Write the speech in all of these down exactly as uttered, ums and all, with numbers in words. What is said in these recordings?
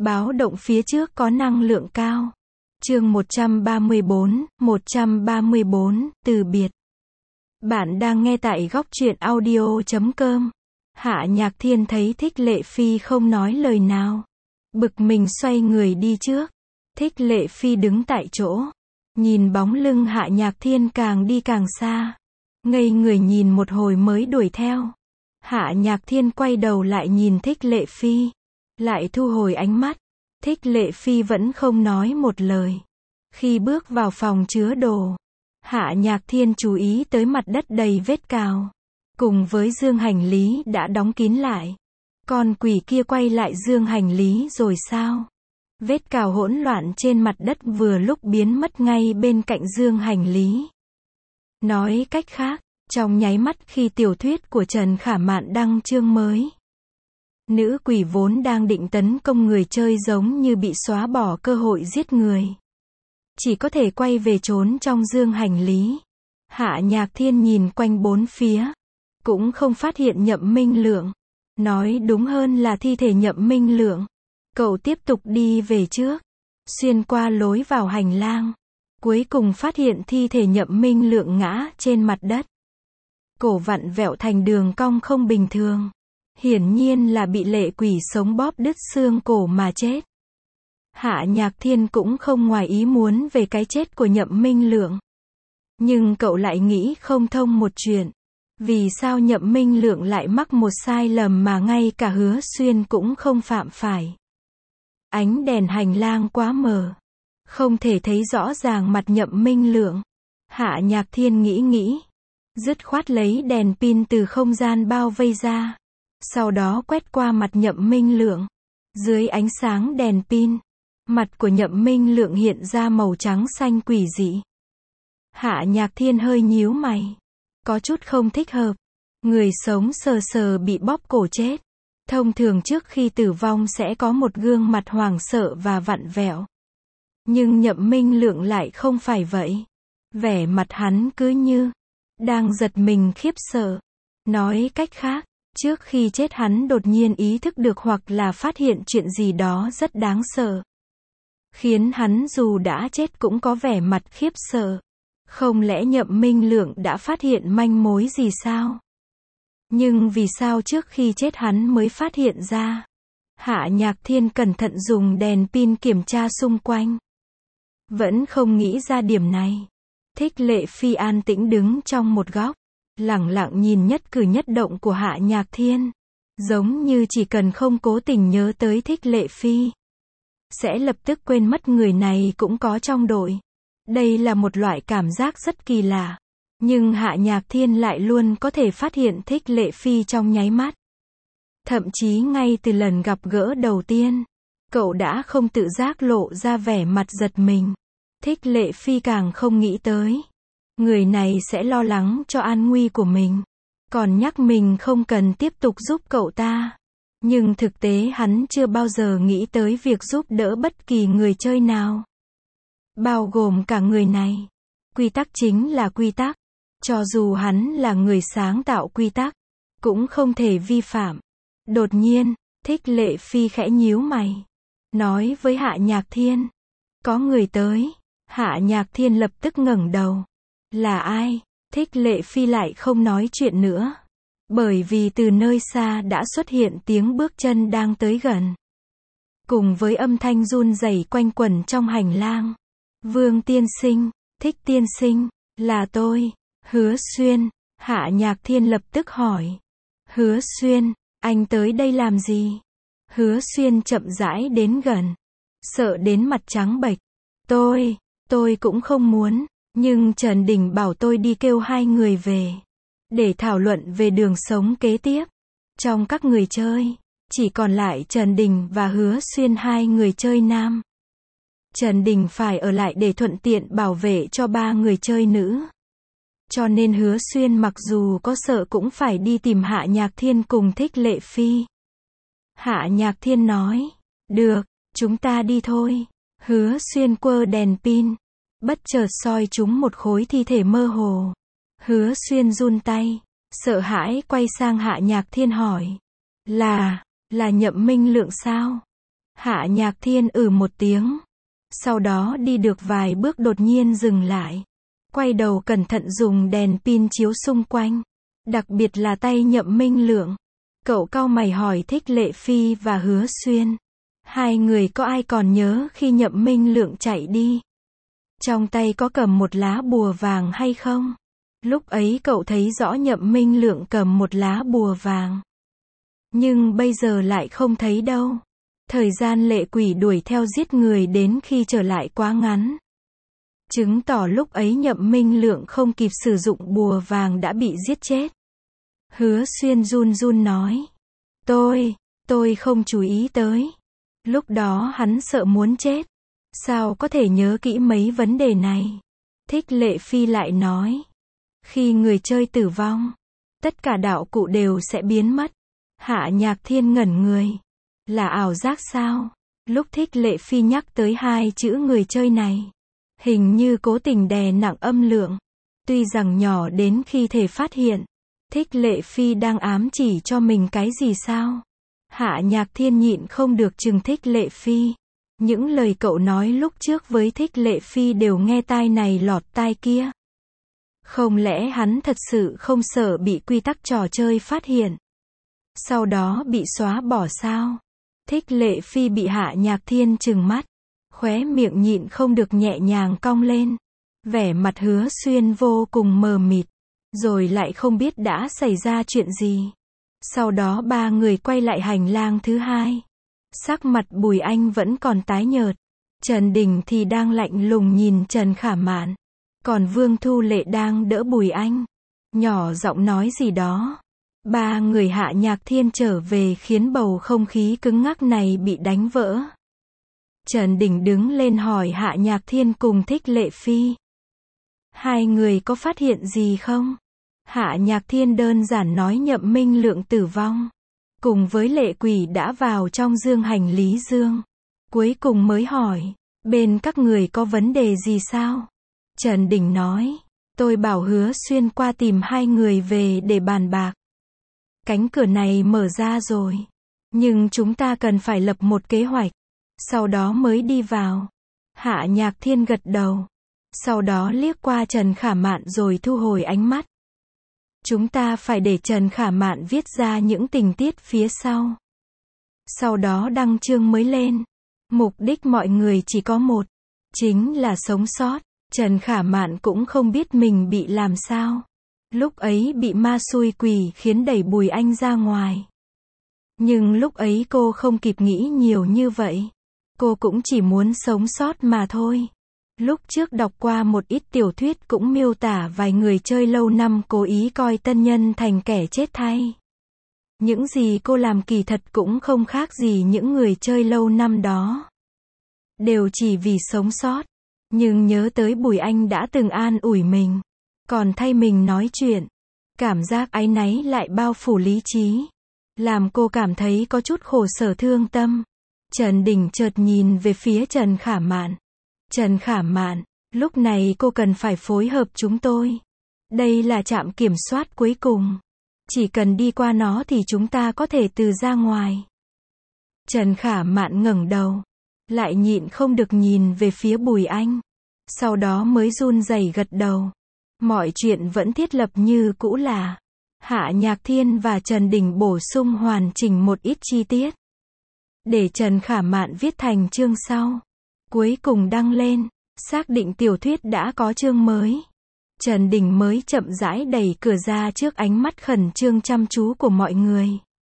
Báo động phía trước có năng lượng cao. Chương một trăm ba mươi bốn, một trăm ba mươi bốn, từ biệt. Bạn đang nghe tại góc truyện audio chấm com. Hạ Nhạc Thiên thấy Thích Lệ Phi không nói lời nào. Bực mình xoay người đi trước. Thích Lệ Phi đứng tại chỗ. Nhìn bóng lưng Hạ Nhạc Thiên càng đi càng xa. Ngây người nhìn một hồi mới đuổi theo. Hạ Nhạc Thiên quay đầu lại nhìn Thích Lệ Phi. Lại thu hồi ánh mắt. Thích Lệ Phi vẫn không nói một lời. Khi bước vào phòng chứa đồ, Hạ Nhạc Thiên chú ý tới mặt đất đầy vết cào. Cùng với dương hành lý đã đóng kín lại. Con quỷ kia quay lại dương hành lý rồi sao? Vết cào hỗn loạn trên mặt đất vừa lúc biến mất ngay bên cạnh dương hành lý. Nói cách khác, trong nháy mắt khi tiểu thuyết của Trần Khả Mạn đăng chương mới, nữ quỷ vốn đang định tấn công người chơi giống như bị xóa bỏ cơ hội giết người. Chỉ có thể quay về trốn trong dương hành lý. Hạ Nhạc Thiên nhìn quanh bốn phía. Cũng không phát hiện Nhậm Minh Lượng. Nói đúng hơn là thi thể Nhậm Minh Lượng. Cậu tiếp tục đi về trước. Xuyên qua lối vào hành lang. Cuối cùng phát hiện thi thể Nhậm Minh Lượng ngã trên mặt đất. Cổ vặn vẹo thành đường cong không bình thường. Hiển nhiên là bị lệ quỷ sống bóp đứt xương cổ mà chết. Hạ Nhạc Thiên cũng không ngoài ý muốn về cái chết của Nhậm Minh Lượng. Nhưng cậu lại nghĩ không thông một chuyện. Vì sao Nhậm Minh Lượng lại mắc một sai lầm mà ngay cả Hứa Xuyên cũng không phạm phải. Ánh đèn hành lang quá mờ. Không thể thấy rõ ràng mặt Nhậm Minh Lượng. Hạ Nhạc Thiên nghĩ nghĩ. Dứt khoát lấy đèn pin từ không gian bao vây ra. Sau đó quét qua mặt Nhậm Minh Lượng. Dưới ánh sáng đèn pin, mặt của Nhậm Minh Lượng hiện ra màu trắng xanh quỷ dị. Hạ Nhạc Thiên hơi nhíu mày. Có chút không thích hợp. Người sống sờ sờ bị bóp cổ chết. Thông thường trước khi tử vong sẽ có một gương mặt hoảng sợ và vặn vẹo. Nhưng Nhậm Minh Lượng lại không phải vậy. Vẻ mặt hắn cứ như đang giật mình khiếp sợ. Nói cách khác, trước khi chết hắn đột nhiên ý thức được hoặc là phát hiện chuyện gì đó rất đáng sợ. Khiến hắn dù đã chết cũng có vẻ mặt khiếp sợ. Không lẽ Nhậm Minh Lượng đã phát hiện manh mối gì sao? Nhưng vì sao trước khi chết hắn mới phát hiện ra? Hạ Nhạc Thiên cẩn thận dùng đèn pin kiểm tra xung quanh. Vẫn không nghĩ ra điểm này. Thích Lệ Phi an tĩnh đứng trong một góc. Lẳng lặng nhìn nhất cử nhất động của Hạ Nhạc Thiên. Giống như chỉ cần không cố tình nhớ tới Thích Lệ Phi, sẽ lập tức quên mất người này cũng có trong đội. Đây là một loại cảm giác rất kỳ lạ. Nhưng Hạ Nhạc Thiên lại luôn có thể phát hiện Thích Lệ Phi trong nháy mắt. Thậm chí ngay từ lần gặp gỡ đầu tiên, cậu đã không tự giác lộ ra vẻ mặt giật mình. Thích Lệ Phi càng không nghĩ tới. Người này sẽ lo lắng cho an nguy của mình. Còn nhắc mình không cần tiếp tục giúp cậu ta. Nhưng thực tế hắn chưa bao giờ nghĩ tới việc giúp đỡ bất kỳ người chơi nào. Bao gồm cả người này. Quy tắc chính là quy tắc. Cho dù hắn là người sáng tạo quy tắc, cũng không thể vi phạm. Đột nhiên, Thích Lệ Phi khẽ nhíu mày. Nói với Hạ Nhạc Thiên. Có người tới. Hạ Nhạc Thiên lập tức ngẩng đầu. Là ai? Thích Lệ Phi lại không nói chuyện nữa. Bởi vì từ nơi xa đã xuất hiện tiếng bước chân đang tới gần. Cùng với âm thanh run rẩy quanh quẩn trong hành lang. Vương tiên sinh, Thích tiên sinh, là tôi, Hứa Xuyên. Hạ Nhạc Thiên lập tức hỏi. Hứa Xuyên, anh tới đây làm gì? Hứa Xuyên chậm rãi đến gần. Sợ đến mặt trắng bệch. Tôi, tôi cũng không muốn. Nhưng Trần Đình bảo tôi đi kêu hai người về. Để thảo luận về đường sống kế tiếp. Trong các người chơi, chỉ còn lại Trần Đình và Hứa Xuyên hai người chơi nam. Trần Đình phải ở lại để thuận tiện bảo vệ cho ba người chơi nữ. Cho nên Hứa Xuyên mặc dù có sợ cũng phải đi tìm Hạ Nhạc Thiên cùng Thích Lệ Phi. Hạ Nhạc Thiên nói. Được, chúng ta đi thôi. Hứa Xuyên quơ đèn pin. Bất chợt soi chúng một khối thi thể mơ hồ. Hứa Xuyên run tay. Sợ hãi quay sang Hạ Nhạc Thiên hỏi. Là, là Nhậm Minh Lượng sao? Hạ Nhạc Thiên ừ một tiếng. Sau đó đi được vài bước đột nhiên dừng lại. Quay đầu cẩn thận dùng đèn pin chiếu xung quanh. Đặc biệt là tay Nhậm Minh Lượng. Cậu cau mày hỏi Thích Lệ Phi và Hứa Xuyên. Hai người có ai còn nhớ khi Nhậm Minh Lượng chạy đi? Trong tay có cầm một lá bùa vàng hay không? Lúc ấy cậu thấy rõ Nhậm Minh Lượng cầm một lá bùa vàng. Nhưng bây giờ lại không thấy đâu. Thời gian lệ quỷ đuổi theo giết người đến khi trở lại quá ngắn. Chứng tỏ lúc ấy Nhậm Minh Lượng không kịp sử dụng bùa vàng đã bị giết chết. Hứa Xuyên run run nói. Tôi, tôi không chú ý tới. Lúc đó hắn sợ muốn chết. Sao có thể nhớ kỹ mấy vấn đề này? Thích Lệ Phi lại nói. Khi người chơi tử vong, tất cả đạo cụ đều sẽ biến mất. Hạ Nhạc Thiên ngẩn người. Là ảo giác sao? Lúc Thích Lệ Phi nhắc tới hai chữ người chơi này, hình như cố tình đè nặng âm lượng. Tuy rằng nhỏ đến khi thể phát hiện. Thích Lệ Phi đang ám chỉ cho mình cái gì sao? Hạ Nhạc Thiên nhịn không được chừng Thích Lệ Phi. Những lời cậu nói lúc trước với Thích Lệ Phi đều nghe tai này lọt tai kia. Không lẽ hắn thật sự không sợ bị quy tắc trò chơi phát hiện? Sau đó bị xóa bỏ sao? Thích Lệ Phi bị Hạ Nhạc Thiên trừng mắt. Khóe miệng nhịn không được nhẹ nhàng cong lên. Vẻ mặt Hứa Xuyên vô cùng mờ mịt. Rồi lại không biết đã xảy ra chuyện gì. Sau đó ba người quay lại hành lang thứ hai. Sắc mặt Bùi Anh vẫn còn tái nhợt. Trần Đình thì đang lạnh lùng nhìn Trần Khả Mạn. Còn Vương Thu Lệ đang đỡ Bùi Anh. Nhỏ giọng nói gì đó. Ba người Hạ Nhạc Thiên trở về khiến bầu không khí cứng ngắc này bị đánh vỡ. Trần Đình đứng lên hỏi Hạ Nhạc Thiên cùng Thích Lệ Phi. Hai người có phát hiện gì không? Hạ Nhạc Thiên đơn giản nói Nhậm Minh Lượng tử vong. Cùng với lệ quỷ đã vào trong dương hành lý dương. Cuối cùng mới hỏi. Bên các người có vấn đề gì sao? Trần Đình nói. Tôi bảo Hứa Xuyên qua tìm hai người về để bàn bạc. Cánh cửa này mở ra rồi. Nhưng chúng ta cần phải lập một kế hoạch. Sau đó mới đi vào. Hạ Nhạc Thiên gật đầu. Sau đó liếc qua Trần Khả Mạn rồi thu hồi ánh mắt. Chúng ta phải để Trần Khả Mạn viết ra những tình tiết phía sau. Sau đó đăng chương mới lên. Mục đích mọi người chỉ có một. Chính là sống sót. Trần Khả Mạn cũng không biết mình bị làm sao. Lúc ấy bị ma xui quỷ khiến đẩy Bùi Anh ra ngoài. Nhưng lúc ấy cô không kịp nghĩ nhiều như vậy. Cô cũng chỉ muốn sống sót mà thôi. Lúc trước đọc qua một ít tiểu thuyết cũng miêu tả vài người chơi lâu năm cố ý coi tân nhân thành kẻ chết thay. Những gì cô làm kỳ thật cũng không khác gì những người chơi lâu năm đó. Đều chỉ vì sống sót. Nhưng nhớ tới Bùi Anh đã từng an ủi mình. Còn thay mình nói chuyện. Cảm giác áy náy lại bao phủ lý trí. Làm cô cảm thấy có chút khổ sở thương tâm. Trần Đình chợt nhìn về phía Trần Khả Mạn. Trần Khả Mạn, lúc này cô cần phải phối hợp chúng tôi. Đây là trạm kiểm soát cuối cùng. Chỉ cần đi qua nó thì chúng ta có thể từ ra ngoài. Trần Khả Mạn ngẩng đầu. Lại nhịn không được nhìn về phía Bùi Anh. Sau đó mới run rẩy gật đầu. Mọi chuyện vẫn thiết lập như cũ là. Hạ Nhạc Thiên và Trần Đình bổ sung hoàn chỉnh một ít chi tiết. Để Trần Khả Mạn viết thành chương sau. Cuối cùng đăng lên. Xác định tiểu thuyết đã có chương mới. Trần Đình mới chậm rãi đẩy cửa ra trước ánh mắt khẩn trương chăm chú của mọi người.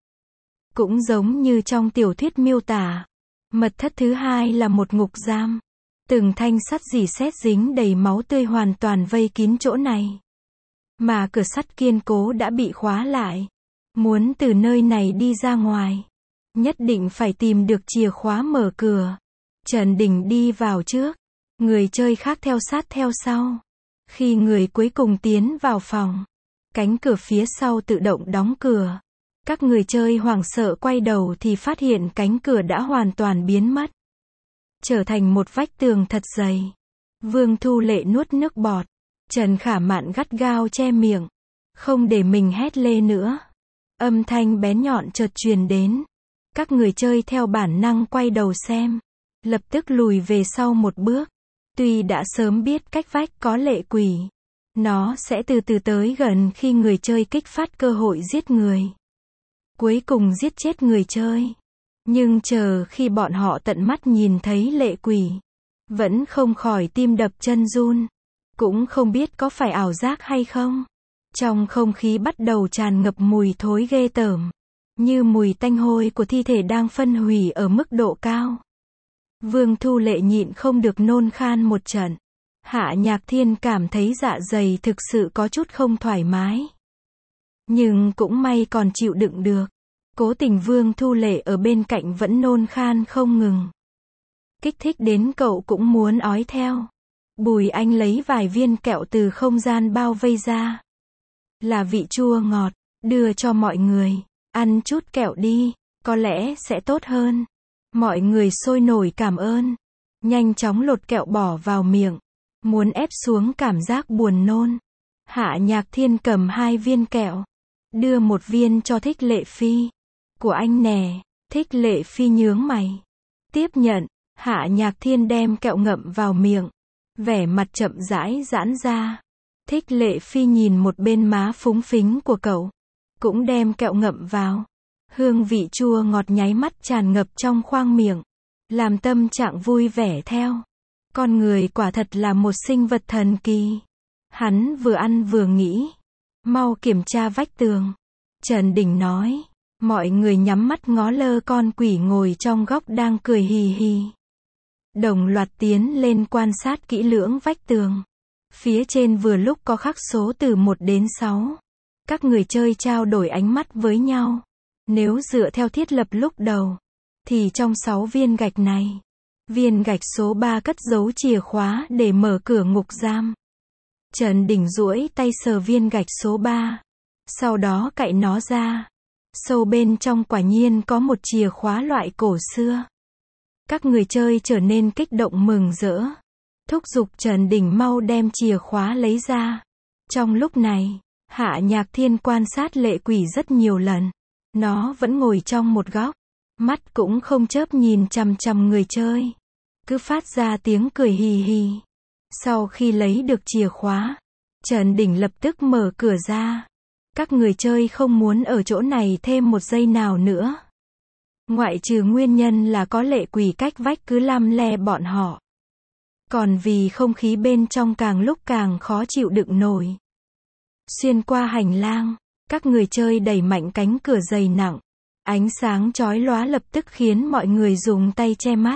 Cũng giống như trong tiểu thuyết miêu tả. Mật thất thứ hai là một ngục giam. Từng thanh sắt rỉ sét dính đầy máu tươi hoàn toàn vây kín chỗ này. Mà cửa sắt kiên cố đã bị khóa lại. Muốn từ nơi này đi ra ngoài. Nhất định phải tìm được chìa khóa mở cửa. Trần Đình đi vào trước. Người chơi khác theo sát theo sau. Khi người cuối cùng tiến vào phòng. Cánh cửa phía sau tự động đóng cửa. Các người chơi hoảng sợ quay đầu thì phát hiện cánh cửa đã hoàn toàn biến mất. Trở thành một vách tường thật dày. Vương Thu Lệ nuốt nước bọt. Trần Khả Mạn gắt gao che miệng. Không để mình hét lê nữa. Âm thanh bén nhọn chợt truyền đến. Các người chơi theo bản năng quay đầu xem, lập tức lùi về sau một bước. Tuy đã sớm biết cách vách có lệ quỷ, nó sẽ từ từ tới gần khi người chơi kích phát cơ hội giết người, cuối cùng giết chết người chơi. Nhưng chờ khi bọn họ tận mắt nhìn thấy lệ quỷ, vẫn không khỏi tim đập chân run. Cũng không biết có phải ảo giác hay không. Trong không khí bắt đầu tràn ngập mùi thối ghê tởm, như mùi tanh hôi của thi thể đang phân hủy ở mức độ cao. Vương Thu Lệ nhịn không được nôn khan một trận. Hạ Nhạc Thiên cảm thấy dạ dày thực sự có chút không thoải mái. Nhưng cũng may còn chịu đựng được. Cố tình Vương Thu Lệ ở bên cạnh vẫn nôn khan không ngừng. Kích thích đến cậu cũng muốn ói theo. Bùi Anh lấy vài viên kẹo từ không gian bao vây ra. Là vị chua ngọt, đưa cho mọi người. Ăn chút kẹo đi, có lẽ sẽ tốt hơn. Mọi người sôi nổi cảm ơn. Nhanh chóng lột kẹo bỏ vào miệng. Muốn ép xuống cảm giác buồn nôn. Hạ Nhạc Thiên cầm hai viên kẹo. Đưa một viên cho Thích Lệ Phi. Của anh nè. Thích Lệ Phi nhướng mày. Tiếp nhận. Hạ Nhạc Thiên đem kẹo ngậm vào miệng. Vẻ mặt chậm rãi giãn ra. Thích Lệ Phi nhìn một bên má phúng phính của cậu. Cũng đem kẹo ngậm vào. Hương vị chua ngọt nháy mắt tràn ngập trong khoang miệng. Làm tâm trạng vui vẻ theo. Con người quả thật là một sinh vật thần kỳ. Hắn vừa ăn vừa nghĩ. Mau kiểm tra vách tường. Trần Đình nói. Mọi người nhắm mắt ngó lơ con quỷ ngồi trong góc đang cười hì hì. Đồng loạt tiến lên quan sát kỹ lưỡng vách tường. Phía trên vừa lúc có khắc số từ một đến sáu. Các người chơi trao đổi ánh mắt với nhau. Nếu dựa theo thiết lập lúc đầu, thì trong sáu viên gạch này, viên gạch số ba cất giấu chìa khóa để mở cửa ngục giam. Trần Đình duỗi tay sờ viên gạch số ba. Sau đó cạy nó ra. Sâu bên trong quả nhiên có một chìa khóa loại cổ xưa. Các người chơi trở nên kích động mừng rỡ. Thúc giục Trần Đình mau đem chìa khóa lấy ra. Trong lúc này, Hạ Nhạc Thiên quan sát lệ quỷ rất nhiều lần. Nó vẫn ngồi trong một góc. Mắt cũng không chớp nhìn chằm chằm người chơi. Cứ phát ra tiếng cười hì hì. Sau khi lấy được chìa khóa, Trần Đình lập tức mở cửa ra. Các người chơi không muốn ở chỗ này thêm một giây nào nữa. Ngoại trừ nguyên nhân là có lệ quỷ cách vách cứ lăm le bọn họ. Còn vì không khí bên trong càng lúc càng khó chịu đựng nổi. Xuyên qua hành lang, các người chơi đẩy mạnh cánh cửa dày nặng. Ánh sáng chói lóa lập tức khiến mọi người dùng tay che mắt.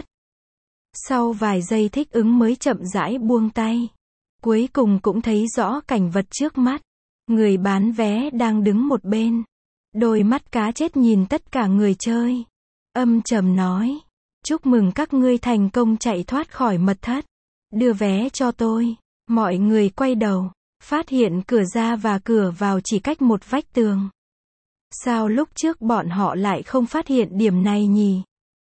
Sau vài giây thích ứng mới chậm rãi buông tay. Cuối cùng cũng thấy rõ cảnh vật trước mắt. Người bán vé đang đứng một bên. Đôi mắt cá chết nhìn tất cả người chơi. Âm trầm nói. Chúc mừng các ngươi thành công chạy thoát khỏi mật thất. Đưa vé cho tôi. Mọi người quay đầu. Phát hiện cửa ra và cửa vào chỉ cách một vách tường. Sao lúc trước bọn họ lại không phát hiện điểm này nhỉ?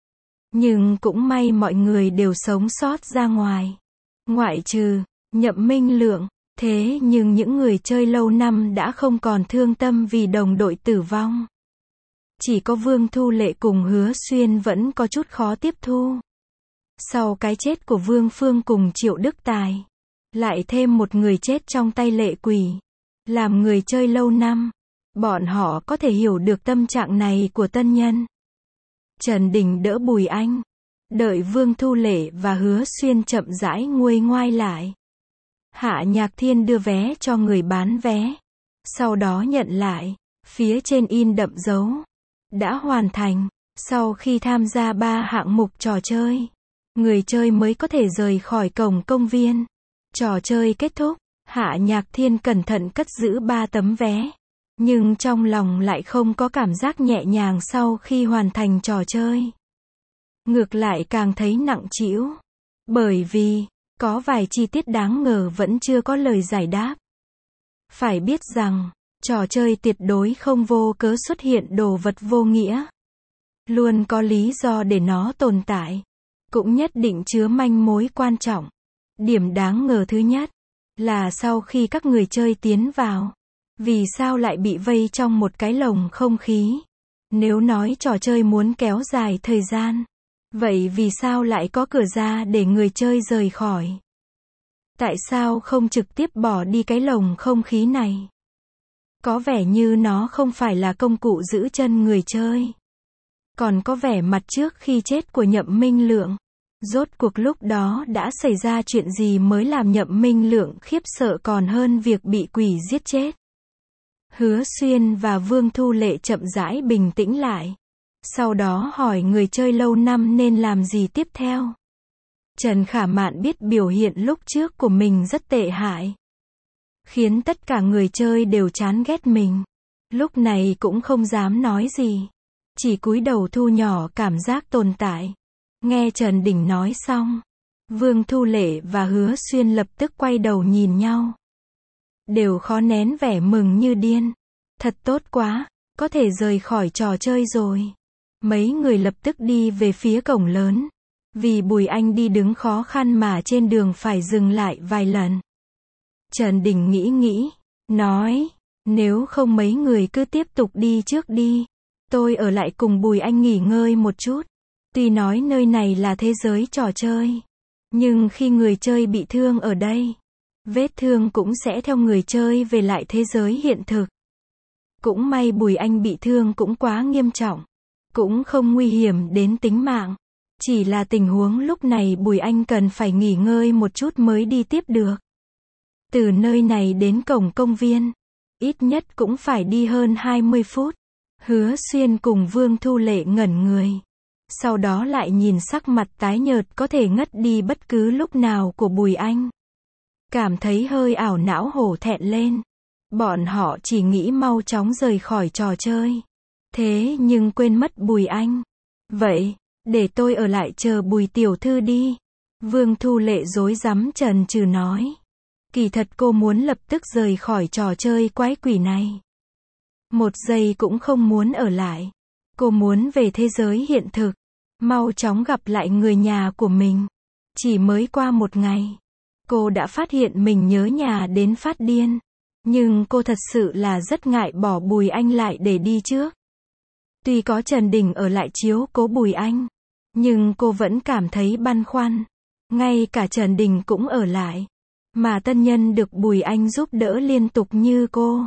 Nhưng cũng may mọi người đều sống sót ra ngoài. Ngoại trừ Nhậm Minh Lượng. Thế nhưng những người chơi lâu năm đã không còn thương tâm vì đồng đội tử vong. Chỉ có Vương Thu Lệ cùng Hứa Xuyên vẫn có chút khó tiếp thu. Sau cái chết của Vương Phương cùng Triệu Đức Tài, lại thêm một người chết trong tay lệ quỷ. Làm người chơi lâu năm, bọn họ có thể hiểu được tâm trạng này của tân nhân. Trần Đình đỡ Bùi Anh, đợi Vương Thu Lệ và Hứa Xuyên chậm rãi nguôi ngoai lại. Hạ Nhạc Thiên đưa vé cho người bán vé. Sau đó nhận lại. Phía trên in đậm dấu. Đã hoàn thành. Sau khi tham gia ba hạng mục trò chơi, người chơi mới có thể rời khỏi cổng công viên. Trò chơi kết thúc. Hạ Nhạc Thiên cẩn thận cất giữ ba tấm vé. Nhưng trong lòng lại không có cảm giác nhẹ nhàng sau khi hoàn thành trò chơi. Ngược lại càng thấy nặng trĩu. Bởi vì có vài chi tiết đáng ngờ vẫn chưa có lời giải đáp. Phải biết rằng, trò chơi tuyệt đối không vô cớ xuất hiện đồ vật vô nghĩa. Luôn có lý do để nó tồn tại. Cũng nhất định chứa manh mối quan trọng. Điểm đáng ngờ thứ nhất, là sau khi các người chơi tiến vào, vì sao lại bị vây trong một cái lồng không khí. Nếu nói trò chơi muốn kéo dài thời gian, vậy vì sao lại có cửa ra để người chơi rời khỏi? Tại sao không trực tiếp bỏ đi cái lồng không khí này? Có vẻ như nó không phải là công cụ giữ chân người chơi. Còn có vẻ mặt trước khi chết của Nhậm Minh Lượng. Rốt cuộc lúc đó đã xảy ra chuyện gì mới làm Nhậm Minh Lượng khiếp sợ còn hơn việc bị quỷ giết chết. Hứa Xuyên và Vương Thu Lệ chậm rãi bình tĩnh lại. Sau đó hỏi người chơi lâu năm nên làm gì tiếp theo. Trần Khả Mạn biết biểu hiện lúc trước của mình rất tệ hại, khiến tất cả người chơi đều chán ghét mình. Lúc này cũng không dám nói gì, chỉ cúi đầu thu nhỏ cảm giác tồn tại. Nghe Trần Đình nói xong, Vương Thu Lệ và Hứa Xuyên lập tức quay đầu nhìn nhau. Đều khó nén vẻ mừng như điên. Thật tốt quá, có thể rời khỏi trò chơi rồi. Mấy người lập tức đi về phía cổng lớn. Vì Bùi Anh đi đứng khó khăn mà trên đường phải dừng lại vài lần. Trần Đình nghĩ nghĩ, nói, nếu không mấy người cứ tiếp tục đi trước đi. Tôi ở lại cùng Bùi Anh nghỉ ngơi một chút. Tuy nói nơi này là thế giới trò chơi, nhưng khi người chơi bị thương ở đây, vết thương cũng sẽ theo người chơi về lại thế giới hiện thực. Cũng may Bùi Anh bị thương cũng quá nghiêm trọng, cũng không nguy hiểm đến tính mạng. Chỉ là tình huống lúc này Bùi Anh cần phải nghỉ ngơi một chút mới đi tiếp được. Từ nơi này đến cổng công viên, ít nhất cũng phải đi hơn hai mươi phút. Hứa Xuyên cùng Vương Thu Lệ ngẩn người. Sau đó lại nhìn sắc mặt tái nhợt có thể ngất đi bất cứ lúc nào của Bùi Anh. Cảm thấy hơi ảo não hổ thẹn lên. Bọn họ chỉ nghĩ mau chóng rời khỏi trò chơi. Thế nhưng quên mất Bùi Anh. Vậy, để tôi ở lại chờ Bùi tiểu thư đi. Vương Thu Lệ rối rắm chần chừ nói. Kỳ thật cô muốn lập tức rời khỏi trò chơi quái quỷ này. Một giây cũng không muốn ở lại. Cô muốn về thế giới hiện thực. Mau chóng gặp lại người nhà của mình. Chỉ mới qua một ngày, cô đã phát hiện mình nhớ nhà đến phát điên. Nhưng cô thật sự là rất ngại bỏ Bùi Anh lại để đi trước. Tuy có Trần Đình ở lại chiếu cố Bùi Anh, nhưng cô vẫn cảm thấy băn khoăn. Ngay cả Trần Đình cũng ở lại, mà tân nhân được Bùi Anh giúp đỡ liên tục như cô,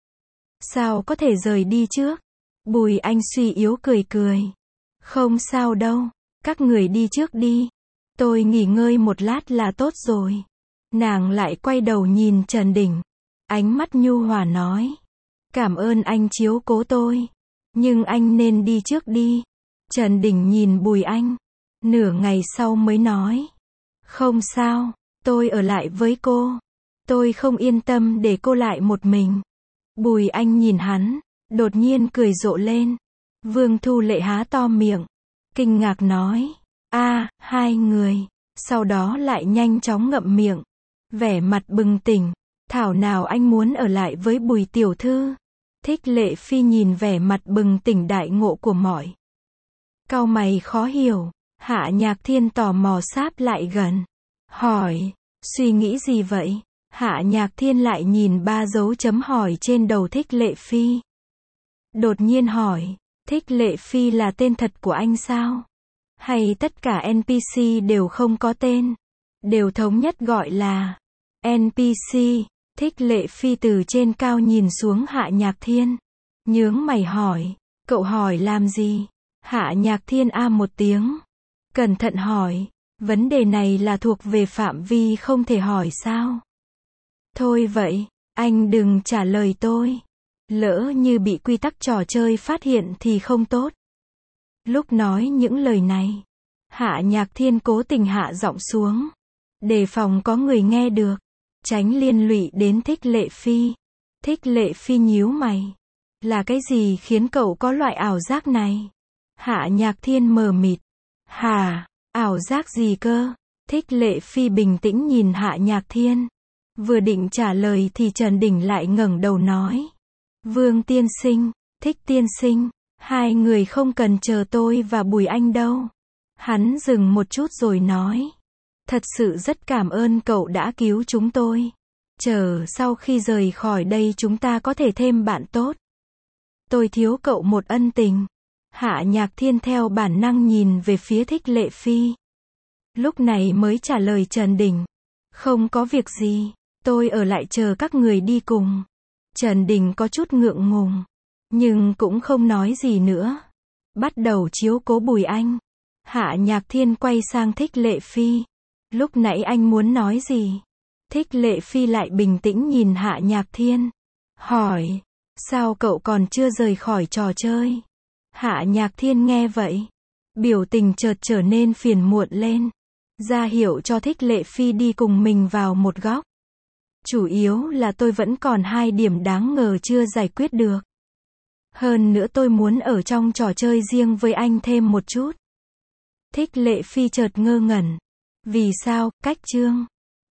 sao có thể rời đi trước? Bùi Anh suy yếu cười cười. Không sao đâu, các người đi trước đi. Tôi nghỉ ngơi một lát là tốt rồi. Nàng lại quay đầu nhìn Trần Đình. Ánh mắt nhu hòa nói. Cảm ơn anh chiếu cố tôi. Nhưng anh nên đi trước đi. Trần Đình nhìn Bùi Anh. Nửa ngày sau mới nói. Không sao, tôi ở lại với cô. Tôi không yên tâm để cô lại một mình. Bùi Anh nhìn hắn, đột nhiên cười rộ lên. Vương Thu Lệ há to miệng, kinh ngạc nói. A, hai người. Sau đó lại nhanh chóng ngậm miệng. Vẻ mặt bừng tỉnh. Thảo nào anh muốn ở lại với Bùi tiểu thư. Thích Lệ Phi nhìn vẻ mặt bừng tỉnh đại ngộ của mọi. Cau mày khó hiểu. Hạ Nhạc Thiên tò mò sáp lại gần. Hỏi, suy nghĩ gì vậy? Hạ Nhạc Thiên lại nhìn ba dấu chấm hỏi trên đầu Thích Lệ Phi. Đột nhiên hỏi, Thích Lệ Phi là tên thật của anh sao? Hay tất cả en pê xê đều không có tên? Đều thống nhất gọi là en pê xê. Thích Lệ Phi từ trên cao nhìn xuống Hạ Nhạc Thiên. Nhướng mày hỏi, cậu hỏi làm gì? Hạ Nhạc Thiên a một tiếng. Cẩn thận hỏi, vấn đề này là thuộc về phạm vi không thể hỏi sao? Thôi vậy, anh đừng trả lời tôi. Lỡ như bị quy tắc trò chơi phát hiện thì không tốt. Lúc nói những lời này, Hạ Nhạc Thiên cố tình hạ giọng xuống, đề phòng có người nghe được, tránh liên lụy đến Thích Lệ Phi. Thích Lệ Phi nhíu mày. Là cái gì khiến cậu có loại ảo giác này? Hạ Nhạc Thiên mờ mịt. Hả, ảo giác gì cơ? Thích Lệ Phi bình tĩnh nhìn Hạ Nhạc Thiên. Vừa định trả lời thì Trần Đình lại ngẩng đầu nói. Vương tiên sinh, Thích tiên sinh, hai người không cần chờ tôi và Bùi Anh đâu. Hắn dừng một chút rồi nói. Thật sự rất cảm ơn cậu đã cứu chúng tôi. Chờ sau khi rời khỏi đây chúng ta có thể thêm bạn tốt. Tôi thiếu cậu một ân tình. Hạ Nhạc Thiên theo bản năng nhìn về phía Thích Lệ Phi. Lúc này mới trả lời Trần Đình. Không có việc gì, tôi ở lại chờ các người đi cùng. Trần Đình có chút ngượng ngùng, nhưng cũng không nói gì nữa. Bắt đầu chiếu cố Bùi Anh. Hạ Nhạc Thiên quay sang Thích Lệ Phi. Lúc nãy anh muốn nói gì? Thích Lệ Phi lại bình tĩnh nhìn Hạ Nhạc Thiên. Hỏi, sao cậu còn chưa rời khỏi trò chơi? Hạ Nhạc Thiên nghe vậy, biểu tình chợt trở nên phiền muộn lên. Ra hiệu cho Thích Lệ Phi đi cùng mình vào một góc. Chủ yếu là tôi vẫn còn hai điểm đáng ngờ chưa giải quyết được. Hơn nữa tôi muốn ở trong trò chơi riêng với anh thêm một chút. Thích Lệ Phi chợt ngơ ngẩn. Vì sao, cách chương